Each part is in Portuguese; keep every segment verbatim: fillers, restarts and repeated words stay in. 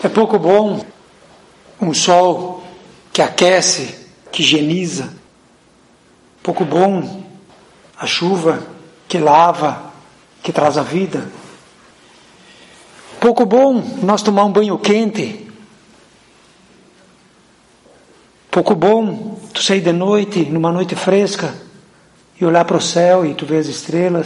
É pouco bom um sol que aquece, que higieniza. Pouco bom a chuva que lava, que traz a vida. Pouco bom nós tomar um banho quente. Pouco bom tu sair de noite, numa noite fresca, e olhar para o céu e tu vê as estrelas.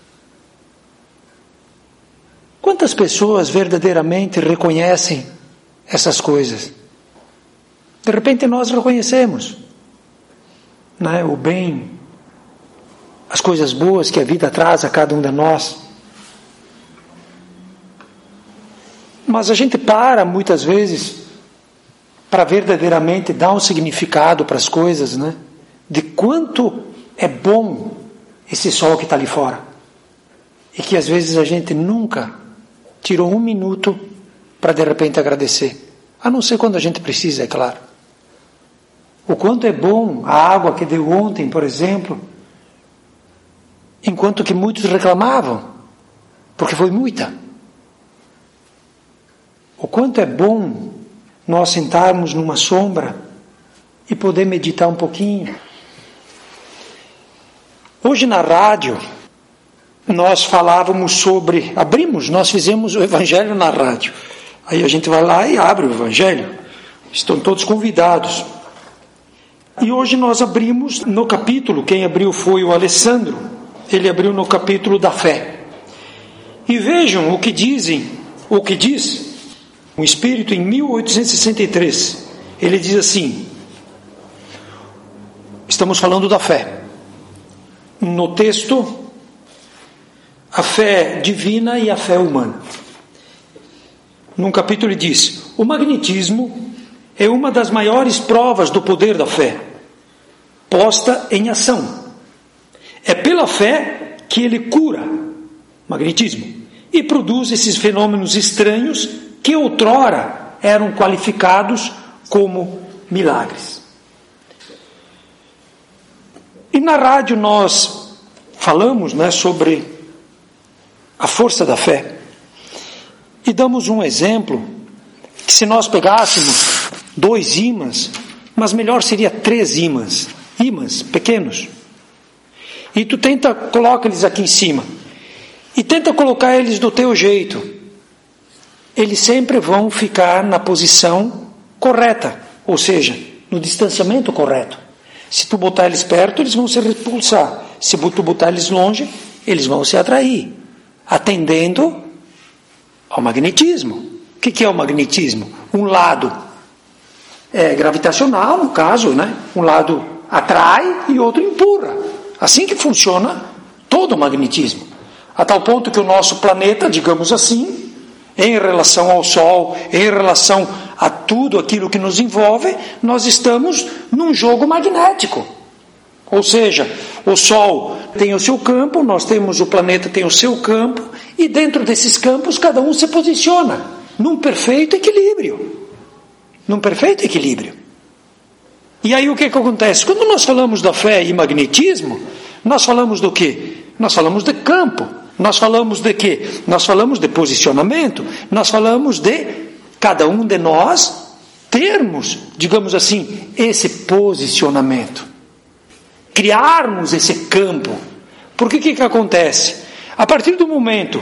Quantas pessoas verdadeiramente reconhecem essas coisas? De repente nós reconhecemos, né, o bem, as coisas boas que a vida traz a cada um de nós. Mas a gente para muitas vezes para verdadeiramente dar um significado para as coisas, né? De quanto é bom esse sol que está ali fora. E que às vezes a gente nunca tirou um minuto para de repente agradecer. A não ser quando a gente precisa, é claro. O quanto é bom a água que deu ontem, por exemplo, enquanto que muitos reclamavam, porque foi muita. O quanto é bom nós sentarmos numa sombra e poder meditar um pouquinho. Hoje na rádio, nós falávamos sobre, abrimos, nós fizemos o Evangelho na rádio. Aí a gente vai lá e abre o Evangelho. Estão todos convidados. E hoje nós abrimos no capítulo, quem abriu foi o Alessandro, ele abriu no capítulo da fé. E vejam o que dizem, o que diz o Espírito em mil oitocentos e sessenta e três. Ele diz assim, estamos falando da fé. No texto, a fé divina e a fé humana. Num capítulo ele diz, o magnetismo é uma das maiores provas do poder da fé, posta em ação. É pela fé que ele cura, magnetismo, e produz esses fenômenos estranhos que outrora eram qualificados como milagres. E na rádio nós falamos, né, sobre a força da fé. E damos um exemplo, que se nós pegássemos dois ímãs, mas melhor seria três ímãs, ímãs pequenos, e tu tenta, coloca eles aqui em cima, e tenta colocar eles do teu jeito, eles sempre vão ficar na posição correta, ou seja, no distanciamento correto. Se tu botar eles perto, eles vão se repulsar. Se tu botar eles longe, eles vão se atrair, atendendo ao magnetismo. O que é o magnetismo? Um lado é gravitacional, no caso, né? Um lado atrai e outro empurra. Assim que funciona todo o magnetismo. A tal ponto que o nosso planeta, digamos assim, em relação ao Sol, em relação a tudo aquilo que nos envolve, nós estamos num jogo magnético. Ou seja, o Sol tem o seu campo, nós temos, o planeta tem o seu campo, e dentro desses campos cada um se posiciona num perfeito equilíbrio. Num perfeito equilíbrio. E aí o que, que acontece? Quando nós falamos da fé e magnetismo, nós falamos do quê? Nós falamos de campo. Nós falamos de quê? Nós falamos de posicionamento. Nós falamos de cada um de nós termos, digamos assim, esse posicionamento. Criarmos esse campo. Porque o que, que acontece? A partir do momento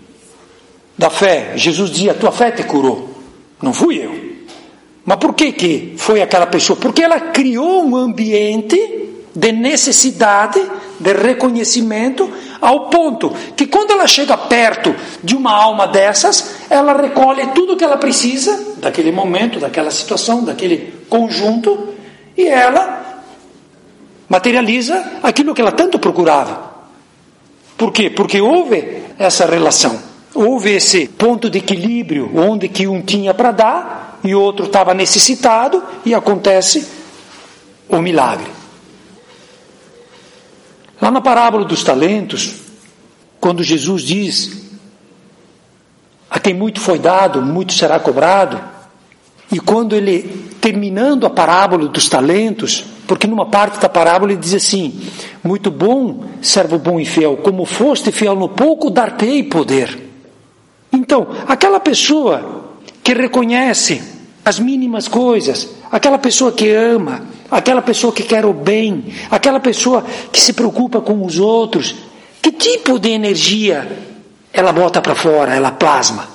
da fé, Jesus dizia, a tua fé te curou. Não fui eu. Mas por que, que foi aquela pessoa? Porque ela criou um ambiente de necessidade, de reconhecimento, ao ponto que quando ela chega perto de uma alma dessas, ela recolhe tudo o que ela precisa, daquele momento, daquela situação, daquele conjunto, e ela materializa aquilo que ela tanto procurava. Por quê? Porque houve essa relação, houve esse ponto de equilíbrio, onde que um tinha para dar, e o outro estava necessitado, e acontece o milagre. Lá na parábola dos talentos, quando Jesus diz, a quem muito foi dado, muito será cobrado, e quando ele, terminando a parábola dos talentos, porque numa parte da parábola ele diz assim, muito bom, servo bom e fiel, como foste fiel no pouco, dar-te-ei poder. Então, aquela pessoa que reconhece as mínimas coisas, aquela pessoa que ama, aquela pessoa que quer o bem, aquela pessoa que se preocupa com os outros, que tipo de energia ela bota para fora, ela plasma?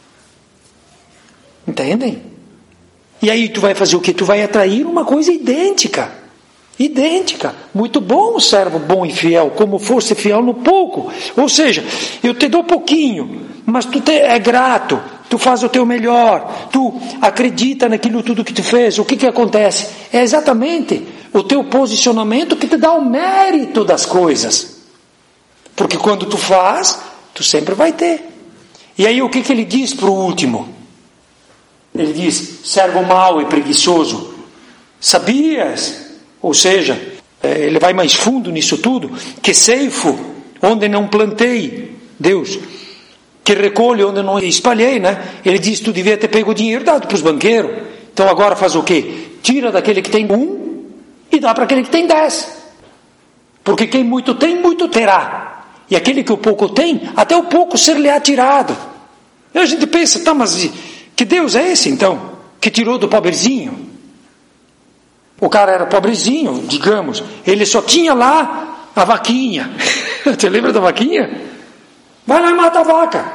Entendem? E aí tu vai fazer o que? Tu vai atrair uma coisa idêntica. Idêntica. Muito bom, servo bom e fiel, como for ser fiel no pouco. Ou seja, eu te dou pouquinho, mas tu te, é grato, tu faz o teu melhor, tu acredita naquilo tudo que tu fez. O que que acontece? É exatamente o teu posicionamento que te dá o mérito das coisas. Porque quando tu faz, tu sempre vai ter. E aí o que que ele diz para o último? Ele diz, servo mau e preguiçoso, sabias? Ou seja, ele vai mais fundo nisso tudo, que ceifo onde não plantei, Deus, que recolho onde não espalhei, né? Ele diz, tu devia ter pego o dinheiro dado para os banqueiros, então agora faz o quê? Tira daquele que tem um e dá para aquele que tem dez, porque quem muito tem, muito terá, e aquele que o pouco tem, até o pouco ser-lhe-á tirado. E a gente pensa, tá, mas que Deus é esse então, que tirou do pobrezinho? O cara era pobrezinho, digamos, ele só tinha lá a vaquinha. Você lembra da vaquinha? Vai lá e mata a vaca.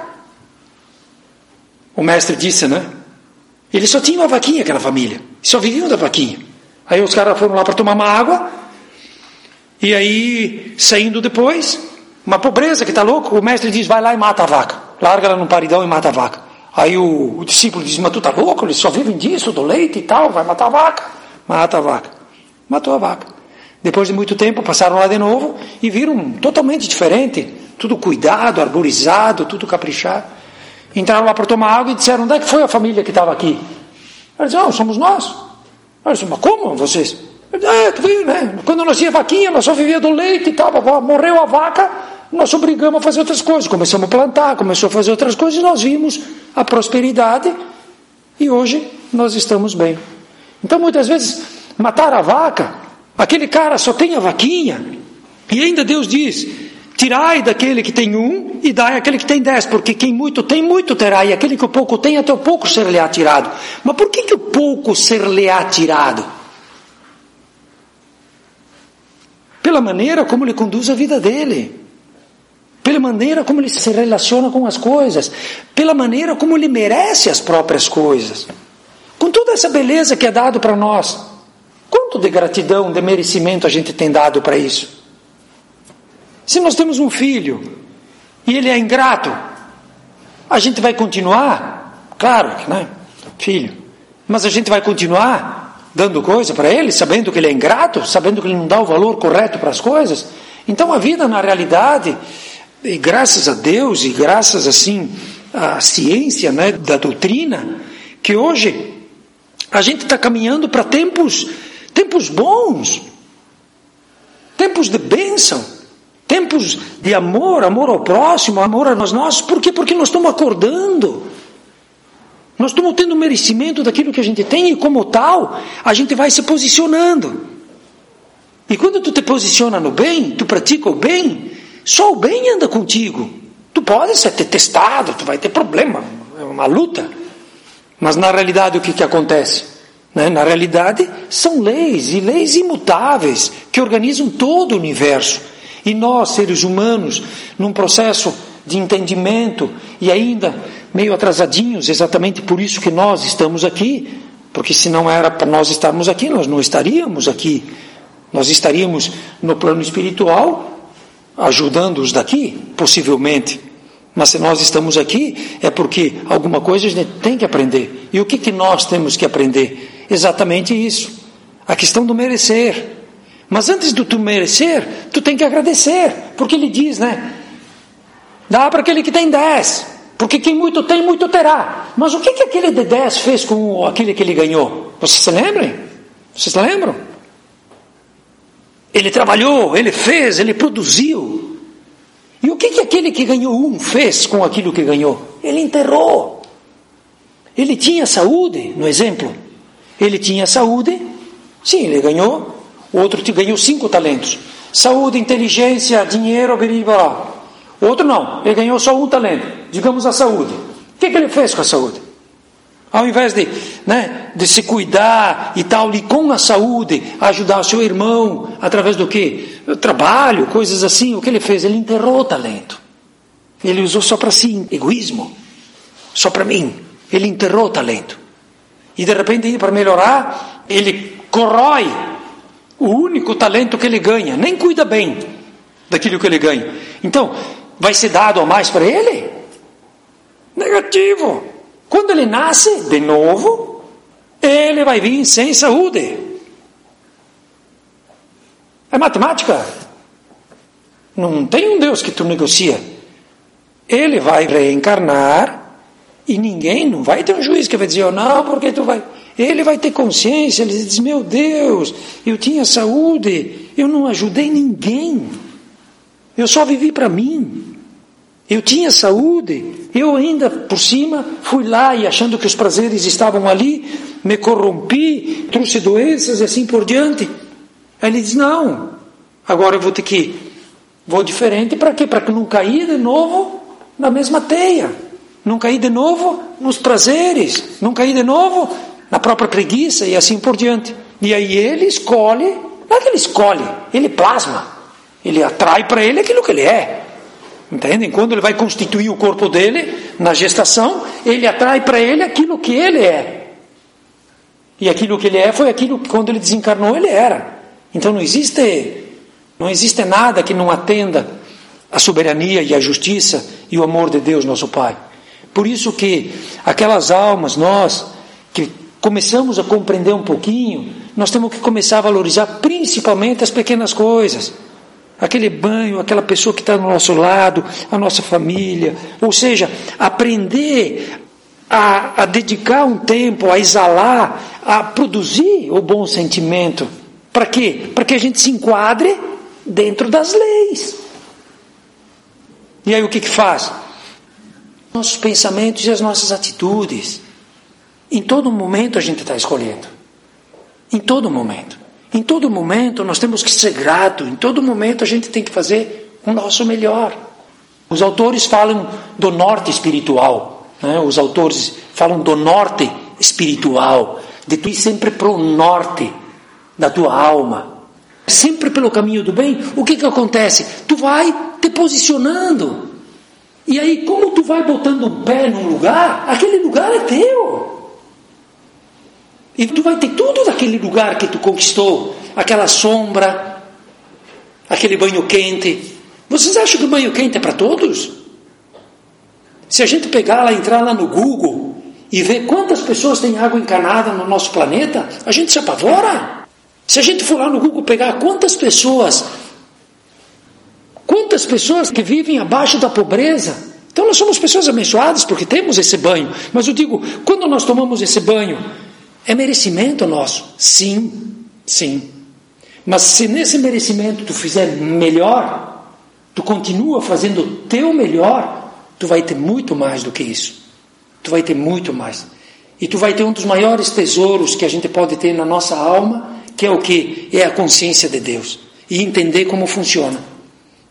O mestre disse, né? Ele só tinha uma vaquinha, aquela família, só viviam da vaquinha. Aí os caras foram lá para tomar uma água, e aí, saindo depois, uma pobreza que está louco, o mestre diz, vai lá e mata a vaca. Larga ela num paridão e mata a vaca. Aí o, o discípulo diz, mas tu tá louco? Eles só vivem disso, do leite e tal, vai matar a vaca. Mata a vaca. Matou a vaca. Depois de muito tempo, passaram lá de novo e viram totalmente diferente. Tudo cuidado, arborizado, tudo caprichado. Entraram lá para tomar água e disseram, onde é que foi a família que estava aqui? Eles disseram, oh, somos nós. Eles disseram, mas como vocês? É, tu viu, né? Quando nós tínhamos vaquinha, nós só vivia do leite e tal. Morreu a vaca, nós obrigamos a fazer outras coisas. Começamos a plantar, começou a fazer outras coisas e nós vimos a prosperidade e hoje nós estamos bem. Então muitas vezes mataram a vaca, aquele cara só tem a vaquinha, e ainda Deus diz, tirai daquele que tem um e dai àquele que tem dez, porque quem muito tem, muito terá, e aquele que o pouco tem, até o pouco ser-lhe-á tirado. Mas por que que o pouco ser-lhe-á tirado? Pela maneira como ele conduz a vida dele, pela maneira como ele se relaciona com as coisas, pela maneira como ele merece as próprias coisas. Com toda essa beleza que é dado para nós, quanto de gratidão, de merecimento a gente tem dado para isso? Se nós temos um filho e ele é ingrato, a gente vai continuar? Claro que não, filho, mas a gente vai continuar dando coisa para ele, sabendo que ele é ingrato, sabendo que ele não dá o valor correto para as coisas? Então a vida na realidade, e graças a Deus e graças assim à ciência, né, da doutrina, que hoje a gente está caminhando para tempos, tempos bons, tempos de bênção, tempos de amor, amor ao próximo, amor a nós nossos. Por quê? Porque nós estamos acordando, nós estamos tendo merecimento daquilo que a gente tem, e como tal, a gente vai se posicionando. E quando tu te posiciona no bem, tu pratica o bem, só o bem anda contigo. Tu pode ser testado, tu vai ter problema, é uma luta. Mas na realidade o que, que acontece? Né? Na realidade são leis, e leis imutáveis, que organizam todo o universo. E nós, seres humanos, num processo de entendimento, e ainda meio atrasadinhos, exatamente por isso que nós estamos aqui, porque se não era para nós estarmos aqui, nós não estaríamos aqui. Nós estaríamos no plano espiritual, ajudando os daqui, possivelmente. Mas se nós estamos aqui, é porque alguma coisa a gente tem que aprender. E o que, que nós temos que aprender? Exatamente isso. A questão do merecer. Mas antes de tu merecer, tu tem que agradecer. Porque ele diz, né? Dá para aquele que tem dez. Porque quem muito tem, muito terá. Mas o que, que aquele de dez fez com aquele que ele ganhou? Vocês se lembram? Vocês lembram? Ele trabalhou, ele fez, ele produziu. E o que, que aquele que ganhou um fez com aquilo que ganhou? Ele enterrou. Ele tinha saúde, no exemplo. Ele tinha saúde, sim, ele ganhou. O outro ganhou cinco talentos. Saúde, inteligência, dinheiro, blá. O outro não, ele ganhou só um talento. Digamos a saúde. O que, que ele fez com a saúde? Ao invés de, né, de se cuidar e tal, e com a saúde, ajudar o seu irmão, através do quê? Trabalho, coisas assim, o que ele fez? Ele enterrou o talento. Ele usou só para si, egoísmo. Só para mim. Ele enterrou o talento. E de repente, para melhorar, ele corrói o único talento que ele ganha. Nem cuida bem daquilo que ele ganha. Então, vai ser dado a mais para ele? Negativo. Quando ele nasce, de novo, ele vai vir sem saúde. É matemática. Não tem um Deus que tu negocia. Ele vai reencarnar e ninguém, não vai ter um juiz que vai dizer, oh, não, porque tu vai... Ele vai ter consciência, ele diz, meu Deus, eu tinha saúde, eu não ajudei ninguém. Eu só vivi para mim. Eu tinha saúde, eu ainda por cima fui lá e achando que os prazeres estavam ali, me corrompi, trouxe doenças e assim por diante. Aí ele diz, não, agora eu vou ter que, vou diferente para quê? Para que não cair de novo na mesma teia, não cair de novo nos prazeres, não cair de novo na própria preguiça e assim por diante. E aí ele escolhe, não é que ele escolhe, ele plasma, ele atrai para ele aquilo que ele é. Entendem? Quando ele vai constituir o corpo dele, na gestação, ele atrai para ele aquilo que ele é. E aquilo que ele é foi aquilo que quando ele desencarnou ele era. Então não existe, não existe nada que não atenda a soberania e a justiça e o amor de Deus, nosso Pai. Por isso que aquelas almas, nós, que começamos a compreender um pouquinho, nós temos que começar a valorizar principalmente as pequenas coisas. Aquele banho, aquela pessoa que está do nosso lado, a nossa família. Ou seja, aprender a, a dedicar um tempo, a exalar, a produzir o bom sentimento. Para quê? Para que a gente se enquadre dentro das leis. E aí o que que faz? Nossos pensamentos e as nossas atitudes. Em todo momento a gente está escolhendo. Em todo momento. Em todo momento nós temos que ser gratos, em todo momento a gente tem que fazer o nosso melhor. Os autores falam do norte espiritual, né? Os autores falam do norte espiritual, de tu ir sempre para o norte da tua alma, sempre pelo caminho do bem. O que que acontece? Tu vai te posicionando, e aí como tu vai botando o pé num lugar, aquele lugar é teu. E tu vai ter tudo daquele lugar que tu conquistou. Aquela sombra, aquele banho quente. Vocês acham que o banho quente é para todos? Se a gente pegar lá, entrar lá no Google e ver quantas pessoas têm água encanada no nosso planeta, a gente se apavora. Se a gente for lá no Google pegar quantas pessoas, quantas pessoas que vivem abaixo da pobreza. Então nós somos pessoas abençoadas porque temos esse banho. Mas eu digo, quando nós tomamos esse banho, é merecimento nosso? Sim, sim. Mas se nesse merecimento tu fizer melhor, tu continua fazendo o teu melhor, tu vai ter muito mais do que isso. Tu vai ter muito mais. E tu vai ter um dos maiores tesouros que a gente pode ter na nossa alma, que é o quê? É a consciência de Deus. E entender como funciona.